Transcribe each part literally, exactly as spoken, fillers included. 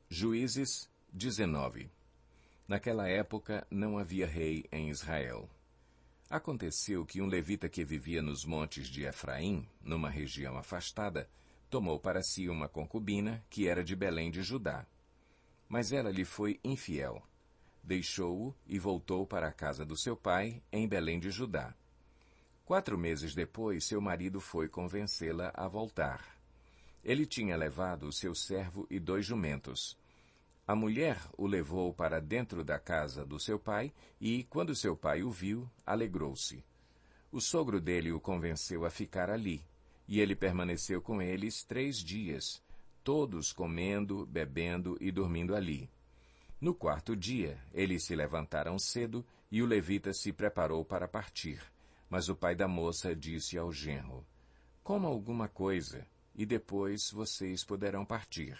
Juízes dezenove. Naquela época não havia rei em Israel. Aconteceu que um levita que vivia nos montes de Efraim, numa região afastada, tomou para si uma concubina que era de Belém de Judá. Mas ela lhe foi infiel. Deixou-o e voltou para a casa do seu pai, em Belém de Judá. Quatro meses depois, seu marido foi convencê-la a voltar. Ele tinha levado o seu servo e dois jumentos. A mulher o levou para dentro da casa do seu pai e, quando seu pai o viu, alegrou-se. O sogro dele o convenceu a ficar ali, e ele permaneceu com eles três dias, todos comendo, bebendo e dormindo ali. No quarto dia, eles se levantaram cedo e o levita se preparou para partir. Mas o pai da moça disse ao genro: "Coma alguma coisa, e depois vocês poderão partir."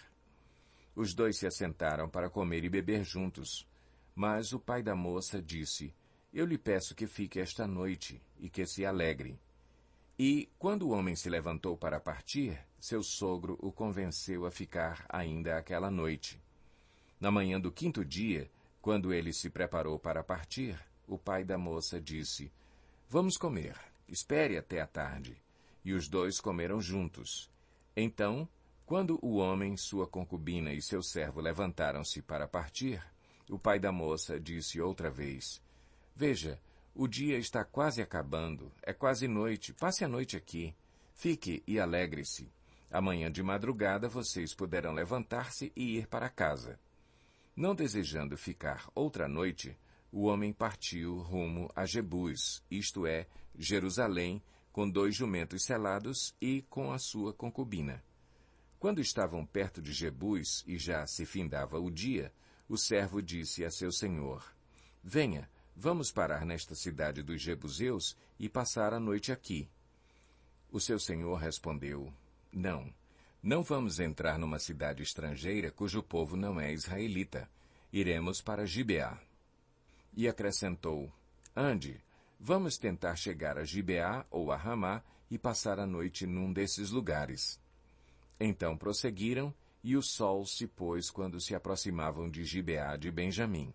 Os dois se assentaram para comer e beber juntos. Mas o pai da moça disse: "Eu lhe peço que fique esta noite e que se alegre." E, quando o homem se levantou para partir, seu sogro o convenceu a ficar ainda aquela noite. Na manhã do quinto dia, quando ele se preparou para partir, o pai da moça disse: "Vamos comer, espere até a tarde." E os dois comeram juntos. Então, quando o homem, sua concubina e seu servo levantaram-se para partir, o pai da moça disse outra vez: "Veja, o dia está quase acabando, é quase noite, passe a noite aqui. Fique e alegre-se. Amanhã de madrugada vocês poderão levantar-se e ir para casa." Não desejando ficar outra noite, o homem partiu rumo a Jebus, isto é, Jerusalém, com dois jumentos selados e com a sua concubina. Quando estavam perto de Jebus e já se findava o dia, o servo disse a seu senhor: "Venha, vamos parar nesta cidade dos Jebuseus e passar a noite aqui." O seu senhor respondeu: "Não, não vamos entrar numa cidade estrangeira cujo povo não é israelita. Iremos para Gibeá." E acrescentou: "Ande, vamos tentar chegar a Gibeá ou a Ramá e passar a noite num desses lugares." Então prosseguiram, e o sol se pôs quando se aproximavam de Gibeá de Benjamim.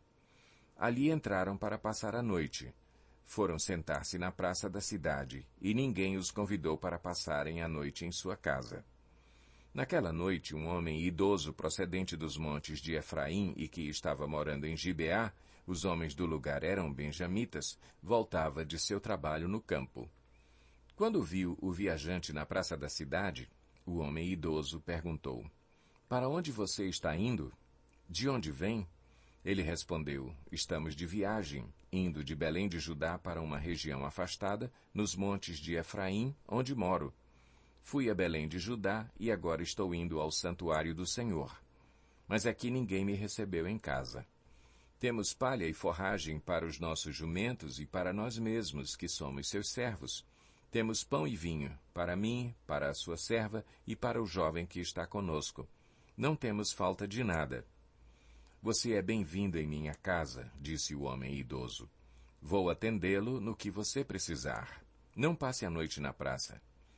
Ali entraram para passar a noite. Foram sentar-se na praça da cidade, e ninguém os convidou para passarem a noite em sua casa. Naquela noite, um homem idoso procedente dos montes de Efraim e que estava morando em Gibeá, os homens do lugar eram benjamitas, voltava de seu trabalho no campo. Quando viu o viajante na praça da cidade, o homem idoso perguntou: "Para onde você está indo? De onde vem?" Ele respondeu: "Estamos de viagem, indo de Belém de Judá para uma região afastada, nos montes de Efraim, onde moro. Fui a Belém de Judá e agora estou indo ao santuário do Senhor. Mas aqui ninguém me recebeu em casa. Temos palha e forragem para os nossos jumentos e para nós mesmos, que somos seus servos. Temos pão e vinho, para mim, para a sua serva e para o jovem que está conosco. Não temos falta de nada." "Você é bem-vindo em minha casa", disse o homem idoso. "Vou atendê-lo no que você precisar. Não passe a noite na praça."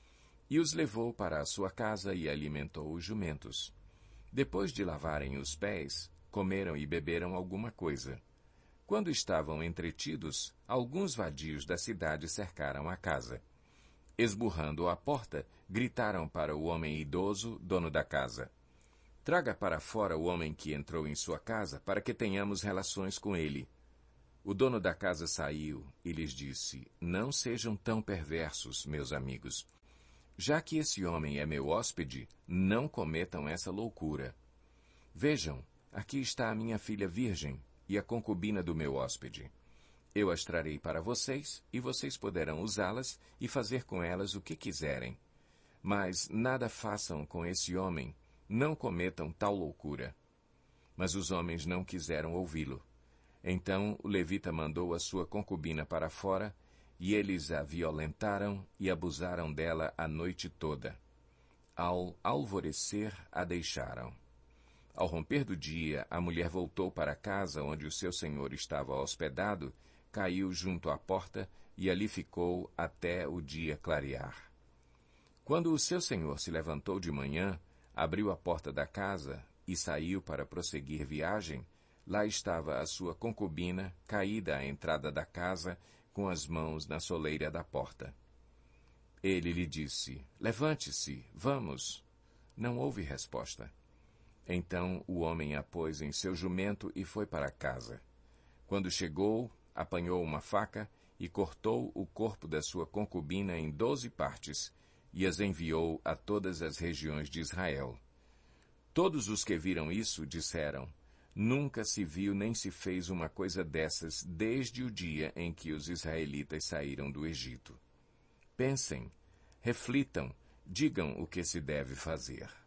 E os levou para a sua casa e alimentou os jumentos. Depois de lavarem os pés, comeram e beberam alguma coisa. Quando estavam entretidos, alguns vadios da cidade cercaram a casa. Esburrando a porta, gritaram para o homem idoso, dono da casa: "Traga para fora o homem que entrou em sua casa, para que tenhamos relações com ele." O dono da casa saiu e lhes disse: "Não sejam tão perversos, meus amigos. Já que esse homem é meu hóspede, não cometam essa loucura. Vejam, aqui está a minha filha virgem e a concubina do meu hóspede. Eu as trarei para vocês, e vocês poderão usá-las e fazer com elas o que quiserem. Mas nada façam com esse homem, não cometam tal loucura." Mas os homens não quiseram ouvi-lo. Então o levita mandou a sua concubina para fora, e eles a violentaram e abusaram dela a noite toda. Ao alvorecer, a deixaram. Ao romper do dia, a mulher voltou para a casa onde o seu senhor estava hospedado, caiu junto à porta e ali ficou até o dia clarear. Quando o seu senhor se levantou de manhã, abriu a porta da casa, e saiu para prosseguir viagem, lá estava a sua concubina, caída à entrada da casa, com as mãos na soleira da porta. Ele lhe disse, levante-se, vamos. Não houve resposta. Então o homem a pôs em seu jumento e foi para casa. Quando chegou, apanhou uma faca e cortou o corpo da sua concubina em doze partes e as enviou a todas as regiões de Israel. Todos os que viram isso disseram, nunca se viu nem se fez uma coisa dessas desde o dia em que os israelitas saíram do Egito. Pensem, reflitam, digam o que se deve fazer.